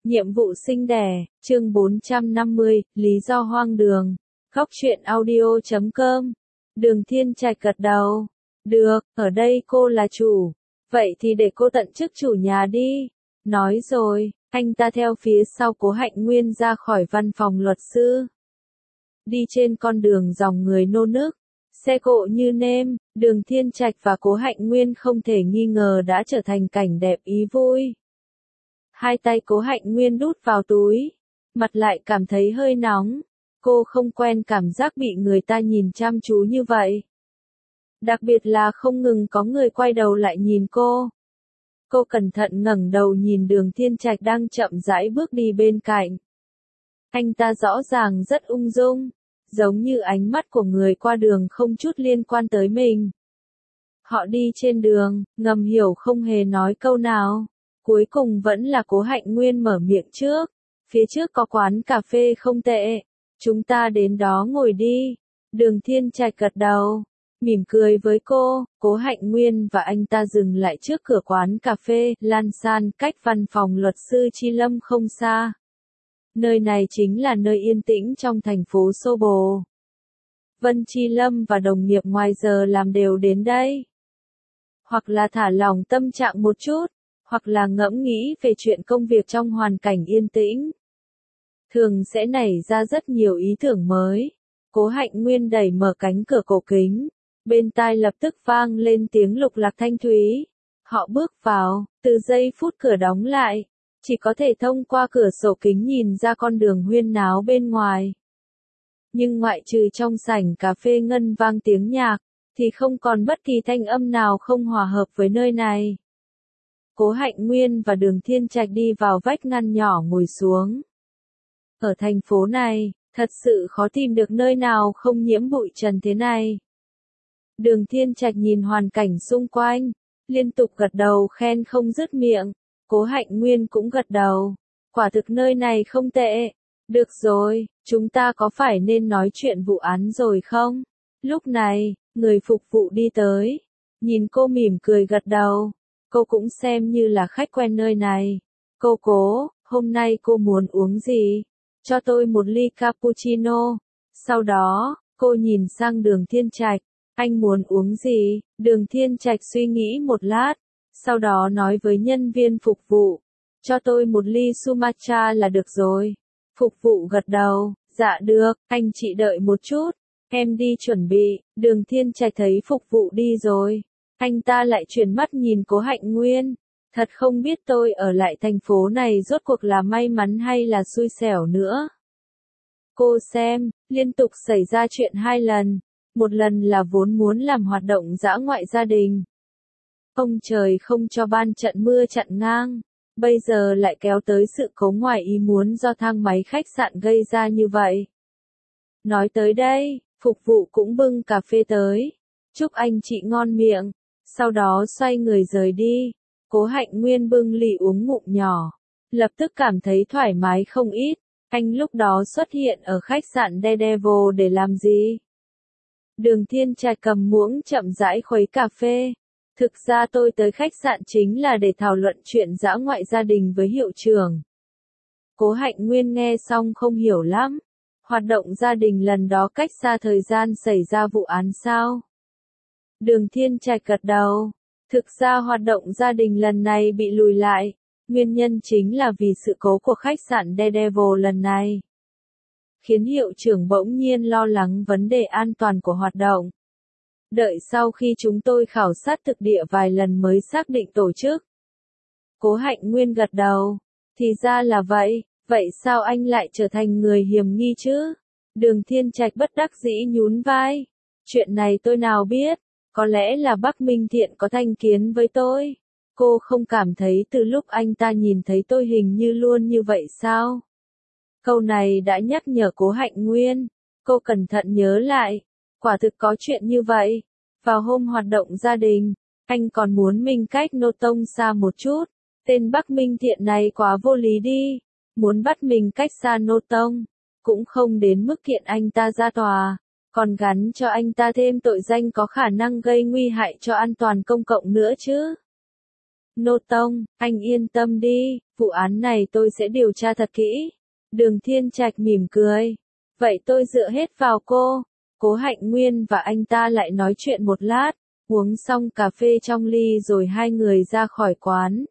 Nhiệm vụ sinh đẻ, chương 450, lý do hoang đường. Góc truyện audio.com. Đường Thiên Trạch gật đầu. Được, ở đây cô là chủ. Vậy thì để cô tận chức chủ nhà đi. Nói rồi, anh ta theo phía sau Cố Hạnh Nguyên ra khỏi văn phòng luật sư. Đi trên con đường dòng người nô nức, xe cộ như nêm, Đường Thiên Trạch và Cố Hạnh Nguyên không thể nghi ngờ đã trở thành cảnh đẹp ý vui. Hai tay Cố Hạnh Nguyên đút vào túi, mặt lại cảm thấy hơi nóng. Cô không quen cảm giác bị người ta nhìn chăm chú như vậy. Đặc biệt là không ngừng có người quay đầu lại nhìn cô. Cô cẩn thận ngẩng đầu nhìn Đường Thiên Trạch đang chậm rãi bước đi bên cạnh. Anh ta rõ ràng rất ung dung, giống như ánh mắt của người qua đường không chút liên quan tới mình. Họ đi trên đường, ngầm hiểu không hề nói câu nào. Cuối cùng vẫn là Cố Hạnh Nguyên mở miệng trước. Phía trước có quán cà phê không tệ. Chúng ta đến đó ngồi đi. Đường Thiên Trạch gật đầu, mỉm cười với cô. Cố Hạnh Nguyên và anh ta dừng lại trước cửa quán cà phê Lan San, cách văn phòng luật sư Chi Lâm không xa. Nơi này chính là nơi yên tĩnh trong thành phố xô bồ. Vân Chi Lâm và đồng nghiệp ngoài giờ làm đều đến đây. Hoặc là thả lỏng tâm trạng một chút, hoặc là ngẫm nghĩ về chuyện công việc trong hoàn cảnh yên tĩnh. Thường sẽ nảy ra rất nhiều ý tưởng mới. Cố Hạnh Nguyên đẩy mở cánh cửa cổ kính. Bên tai lập tức vang lên tiếng lục lạc thanh thúy. Họ bước vào, từ giây phút cửa đóng lại. Chỉ có thể thông qua cửa sổ kính nhìn ra con đường huyên náo bên ngoài. Nhưng ngoại trừ trong sảnh cà phê ngân vang tiếng nhạc, thì không còn bất kỳ thanh âm nào không hòa hợp với nơi này. Cố Hạnh Nguyên và Đường Thiên Trạch đi vào vách ngăn nhỏ ngồi xuống. Ở thành phố này, thật sự khó tìm được nơi nào không nhiễm bụi trần thế này. Đường Thiên Trạch nhìn hoàn cảnh xung quanh, liên tục gật đầu khen không dứt miệng. Cố Hạnh Nguyên cũng gật đầu. Quả thực nơi này không tệ. Được rồi, chúng ta có phải nên nói chuyện vụ án rồi không? Lúc này, người phục vụ đi tới. Nhìn cô mỉm cười gật đầu. Cô cũng xem như là khách quen nơi này. Cô Cố, hôm nay cô muốn uống gì? Cho tôi một ly cappuccino. Sau đó, cô nhìn sang Đường Thiên Trạch. Anh muốn uống gì? Đường Thiên Trạch suy nghĩ một lát. Sau đó nói với nhân viên phục vụ. Cho tôi một ly Sumatra là được rồi. Phục vụ gật đầu. Dạ được, anh chị đợi một chút. Em đi chuẩn bị. Đường Thiên Trạch thấy phục vụ đi rồi. Anh ta lại chuyển mắt nhìn Cố Hạnh Nguyên. Thật không biết tôi ở lại thành phố này rốt cuộc là may mắn hay là xui xẻo nữa. Cô xem, liên tục xảy ra chuyện 2 lần. Một lần là vốn muốn làm hoạt động dã ngoại gia đình. Ông trời không cho ban trận mưa chặn ngang. Bây giờ lại kéo tới sự cố ngoài ý muốn do thang máy khách sạn gây ra như vậy. Nói tới đây, phục vụ cũng bưng cà phê tới. Chúc anh chị ngon miệng. Sau đó xoay người rời đi. Cố Hạnh Nguyên bưng ly uống ngụm nhỏ. Lập tức cảm thấy thoải mái không ít. Anh lúc đó xuất hiện ở khách sạn Daredevil để làm gì? Đường Thiên Trạch cầm muỗng chậm rãi khuấy cà phê. Thực ra tôi tới khách sạn chính là để thảo luận chuyện dã ngoại gia đình với hiệu trưởng. Cố Hạnh Nguyên nghe xong không hiểu lắm. Hoạt động gia đình lần đó cách xa thời gian xảy ra vụ án sao? Đường Thiên Trạch gật đầu. Thực ra hoạt động gia đình lần này bị lùi lại. Nguyên nhân chính là vì sự cố của khách sạn Daredevil lần này. Khiến hiệu trưởng bỗng nhiên lo lắng vấn đề an toàn của hoạt động. Đợi sau khi chúng tôi khảo sát thực địa vài lần mới xác định tổ chức. Cố Hạnh Nguyên gật đầu. Thì ra là vậy, vậy sao anh lại trở thành người hiểm nghi chứ? Đường Thiên Trạch bất đắc dĩ nhún vai. Chuyện này tôi nào biết, có lẽ là Bắc Minh Thiện có thành kiến với tôi. Cô không cảm thấy từ lúc anh ta nhìn thấy tôi hình như luôn như vậy sao? Câu này đã nhắc nhở Cố Hạnh Nguyên. Cô cẩn thận nhớ lại. Quả thực có chuyện như vậy. Vào hôm hoạt động gia đình, anh còn muốn mình cách Nô Tông xa một chút. Tên Bắc Minh Thiện này quá vô lý đi. Muốn bắt mình cách xa Nô Tông. Cũng không đến mức kiện anh ta ra tòa. Còn gắn cho anh ta thêm tội danh có khả năng gây nguy hại cho an toàn công cộng nữa chứ. Nô Tông, anh yên tâm đi. Vụ án này tôi sẽ điều tra thật kỹ. Đường Thiên Trạch mỉm cười. Vậy tôi dựa hết vào cô. Cố Hạnh Nguyên và anh ta lại nói chuyện một lát, uống xong cà phê trong ly rồi hai người ra khỏi quán.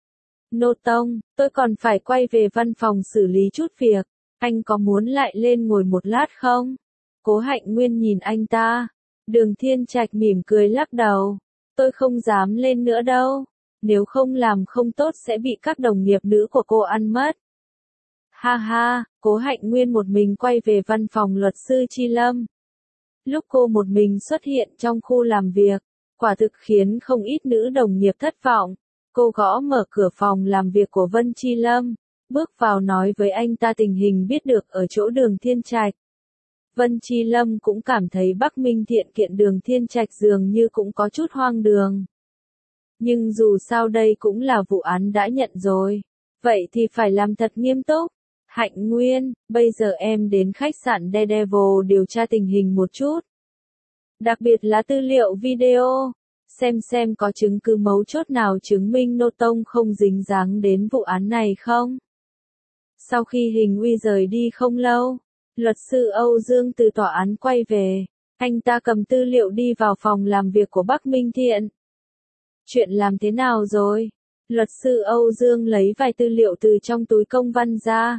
Nô Tông, tôi còn phải quay về văn phòng xử lý chút việc. Anh có muốn lại lên ngồi một lát không? Cố Hạnh Nguyên nhìn anh ta. Đường Thiên Trạch mỉm cười lắc đầu. Tôi không dám lên nữa đâu. Nếu không làm không tốt sẽ bị các đồng nghiệp nữ của cô ăn mất. Ha ha, Cố Hạnh Nguyên một mình quay về văn phòng luật sư Chi Lâm. Lúc cô một mình xuất hiện trong khu làm việc, quả thực khiến không ít nữ đồng nghiệp thất vọng. Cô gõ mở cửa phòng làm việc của Vân Chi Lâm, bước vào nói với anh ta tình hình biết được ở chỗ Đường Thiên Trạch. Vân Chi Lâm cũng cảm thấy Bắc Minh Thiện kiện Đường Thiên Trạch dường như cũng có chút hoang đường. Nhưng dù sao đây cũng là vụ án đã nhận rồi, vậy thì phải làm thật nghiêm túc. Hạnh Nguyên, bây giờ em đến khách sạn Daredevil điều tra tình hình một chút. Đặc biệt là tư liệu video, xem có chứng cứ mấu chốt nào chứng minh Nô Tông không dính dáng đến vụ án này không. Sau khi Hình Uy rời đi không lâu, luật sư Âu Dương từ tòa án quay về, anh ta cầm tư liệu đi vào phòng làm việc của Bắc Minh Thiện. Chuyện làm thế nào rồi? Luật sư Âu Dương lấy vài tư liệu từ trong túi công văn ra.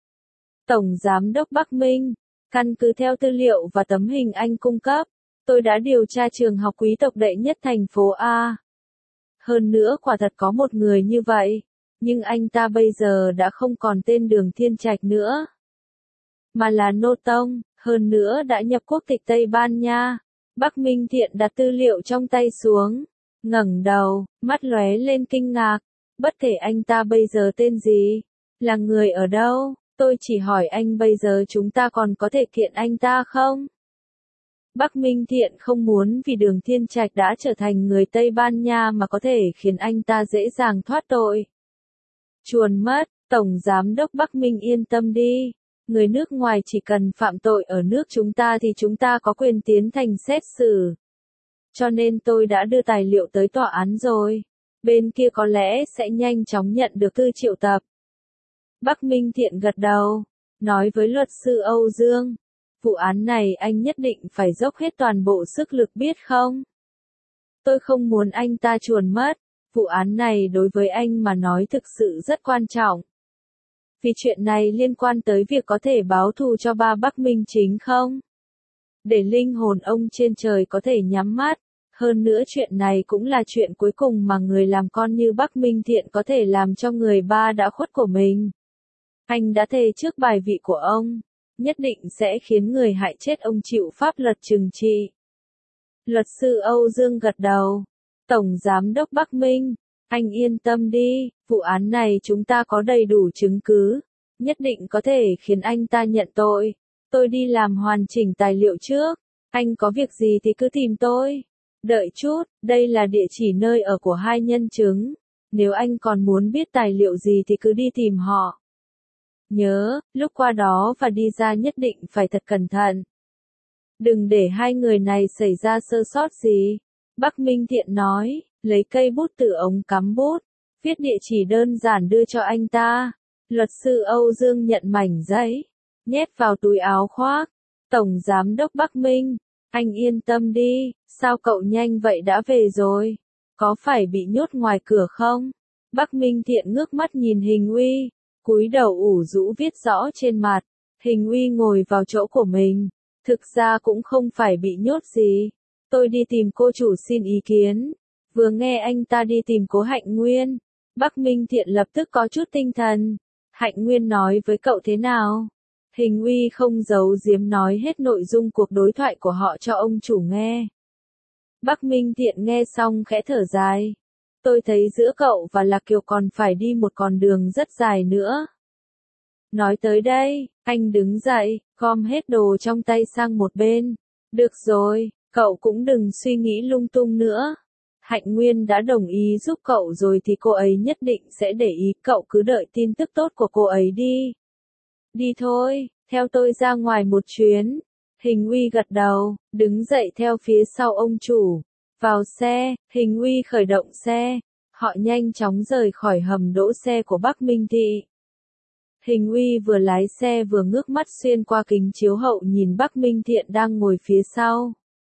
Tổng Giám đốc Bắc Minh, căn cứ theo tư liệu và tấm hình anh cung cấp, tôi đã điều tra trường học quý tộc đệ nhất thành phố A. Hơn nữa quả thật có một người như vậy, nhưng anh ta bây giờ đã không còn tên Đường Thiên Trạch nữa, mà là Nô Tông, hơn nữa đã nhập quốc tịch Tây Ban Nha. Bắc Minh Thiện đặt tư liệu trong tay xuống, ngẩng đầu, mắt lóe lên kinh ngạc. Bất kể anh ta bây giờ tên gì, là người ở đâu, tôi chỉ hỏi anh bây giờ chúng ta còn có thể kiện anh ta không? Bắc Minh Thiện không muốn vì Đường Thiên Trạch đã trở thành người Tây Ban Nha mà có thể khiến anh ta dễ dàng thoát tội. Chuồn mất, Tổng Giám đốc Bắc Minh yên tâm đi. Người nước ngoài chỉ cần phạm tội ở nước chúng ta thì chúng ta có quyền tiến hành xét xử. Cho nên tôi đã đưa tài liệu tới tòa án rồi. Bên kia có lẽ sẽ nhanh chóng nhận được thư triệu tập. Bắc Minh Thiện gật đầu, nói với luật sư Âu Dương. Vụ án này anh nhất định phải dốc hết toàn bộ sức lực biết không? Tôi không muốn anh ta chuồn mất. Vụ án này đối với anh mà nói thực sự rất quan trọng. Vì chuyện này liên quan tới việc có thể báo thù cho ba Bắc Minh chính không? Để linh hồn ông trên trời có thể nhắm mắt. Hơn nữa chuyện này cũng là chuyện cuối cùng mà người làm con như Bắc Minh Thiện có thể làm cho người ba đã khuất của mình. Anh đã thề trước bài vị của ông, nhất định sẽ khiến người hại chết ông chịu pháp luật trừng trị. Luật sư Âu Dương gật đầu. Tổng Giám đốc Bắc Minh, anh yên tâm đi, vụ án này chúng ta có đầy đủ chứng cứ, nhất định có thể khiến anh ta nhận tội. Tôi đi làm hoàn chỉnh tài liệu trước, anh có việc gì thì cứ tìm tôi. Đợi chút, đây là địa chỉ nơi ở của hai nhân chứng. Nếu anh còn muốn biết tài liệu gì thì cứ đi tìm họ. Nhớ, lúc qua đó và đi ra nhất định phải thật cẩn thận. Đừng để hai người này xảy ra sơ sót gì. Bắc Minh Thiện nói, lấy cây bút từ ống cắm bút, viết địa chỉ đơn giản đưa cho anh ta. Luật sư Âu Dương nhận mảnh giấy, nhét vào túi áo khoác. Tổng Giám đốc Bắc Minh, anh yên tâm đi, sao cậu nhanh vậy đã về rồi? Có phải bị nhốt ngoài cửa không? Bắc Minh Thiện ngước mắt nhìn Hình Uy, cúi đầu ủ rũ viết rõ trên mặt. Hình Uy ngồi vào chỗ của mình. Thực ra cũng không phải bị nhốt gì. Tôi đi tìm cô chủ xin ý kiến. Vừa nghe anh ta đi tìm Cố Hạnh Nguyên, Bắc Minh Thiện lập tức có chút tinh thần. Hạnh Nguyên nói với cậu thế nào? Hình Uy không giấu giếm nói hết nội dung cuộc đối thoại của họ cho ông chủ nghe. Bắc Minh Thiện nghe xong khẽ thở dài. Tôi thấy giữa cậu và Lạc Kiều còn phải đi một con đường rất dài nữa. Nói tới đây, anh đứng dậy, gom hết đồ trong tay sang một bên. Được rồi, cậu cũng đừng suy nghĩ lung tung nữa. Hạnh Nguyên đã đồng ý giúp cậu rồi thì cô ấy nhất định sẽ để ý, cậu cứ đợi tin tức tốt của cô ấy đi. Đi thôi, theo tôi ra ngoài một chuyến. Hình Uy gật đầu, đứng dậy theo phía sau ông chủ. Vào xe, Hình Uy khởi động xe. Họ nhanh chóng rời khỏi hầm đỗ xe của Bắc Minh Thị. Hình Uy vừa lái xe vừa ngước mắt xuyên qua kính chiếu hậu nhìn Bắc Minh Thiện đang ngồi phía sau.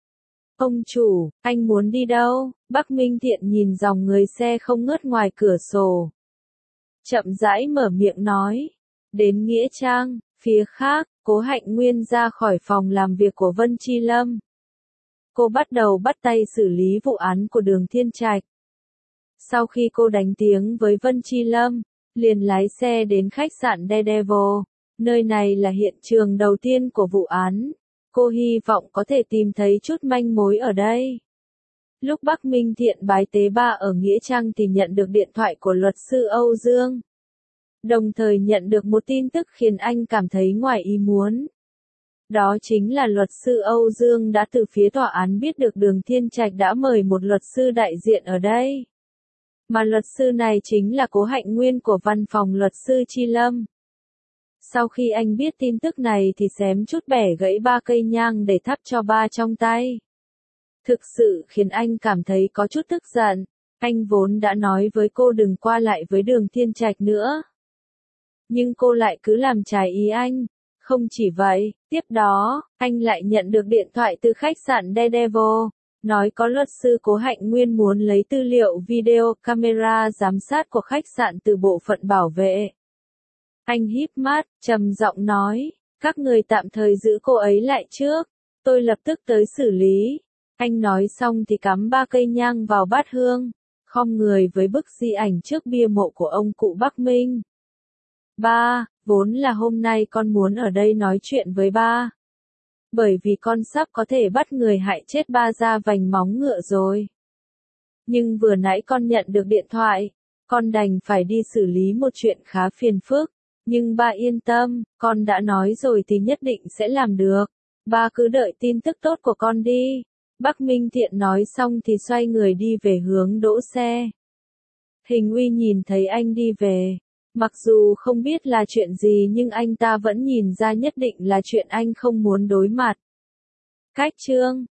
Ông chủ, anh muốn đi đâu? Bắc Minh Thiện nhìn dòng người xe không ngớt ngoài cửa sổ. Chậm rãi mở miệng nói. Đến Nghĩa Trang, phía khác, Cố Hạnh Nguyên ra khỏi phòng làm việc của Vân Chi Lâm. Cô bắt đầu bắt tay xử lý vụ án của Đường Thiên Trạch. Sau khi cô đánh tiếng với Vân Chi Lâm, liền lái xe đến khách sạn Daredevil. Nơi này là hiện trường đầu tiên của vụ án. Cô hy vọng có thể tìm thấy chút manh mối ở đây. Lúc Bắc Minh Thiện bái tế ba ở Nghĩa Trang thì nhận được điện thoại của luật sư Âu Dương. Đồng thời nhận được một tin tức khiến anh cảm thấy ngoài ý muốn. Đó chính là luật sư Âu Dương đã từ phía tòa án biết được Đường Thiên Trạch đã mời một luật sư đại diện ở đây. Mà luật sư này chính là Cố Hạnh Nguyên của văn phòng luật sư Chi Lâm. Sau khi anh biết tin tức này thì xém chút bẻ gãy 3 cây nhang để thắp cho ba trong tay. Thực sự khiến anh cảm thấy có chút tức giận. Anh vốn đã nói với cô đừng qua lại với Đường Thiên Trạch nữa. Nhưng cô lại cứ làm trái ý anh. Không chỉ vậy, tiếp đó, anh lại nhận được điện thoại từ khách sạn Daredevil, nói có luật sư Cố Hạnh Nguyên muốn lấy tư liệu video camera giám sát của khách sạn từ bộ phận bảo vệ. Anh híp mắt, trầm giọng nói, các người tạm thời giữ cô ấy lại trước, tôi lập tức tới xử lý. Anh nói xong thì cắm 3 cây nhang vào bát hương, khom người với bức di ảnh trước bia mộ của ông cụ Bắc Minh. Ba, vốn là hôm nay con muốn ở đây nói chuyện với ba. Bởi vì con sắp có thể bắt người hại chết ba ra vành móng ngựa rồi. Nhưng vừa nãy con nhận được điện thoại, con đành phải đi xử lý một chuyện khá phiền phức. Nhưng ba yên tâm, con đã nói rồi thì nhất định sẽ làm được. Ba cứ đợi tin tức tốt của con đi. Bắc Minh Thiện nói xong thì xoay người đi về hướng đỗ xe. Hình Uy nhìn thấy anh đi về. Mặc dù không biết là chuyện gì nhưng anh ta vẫn nhìn ra nhất định là chuyện anh không muốn đối mặt. Cách chương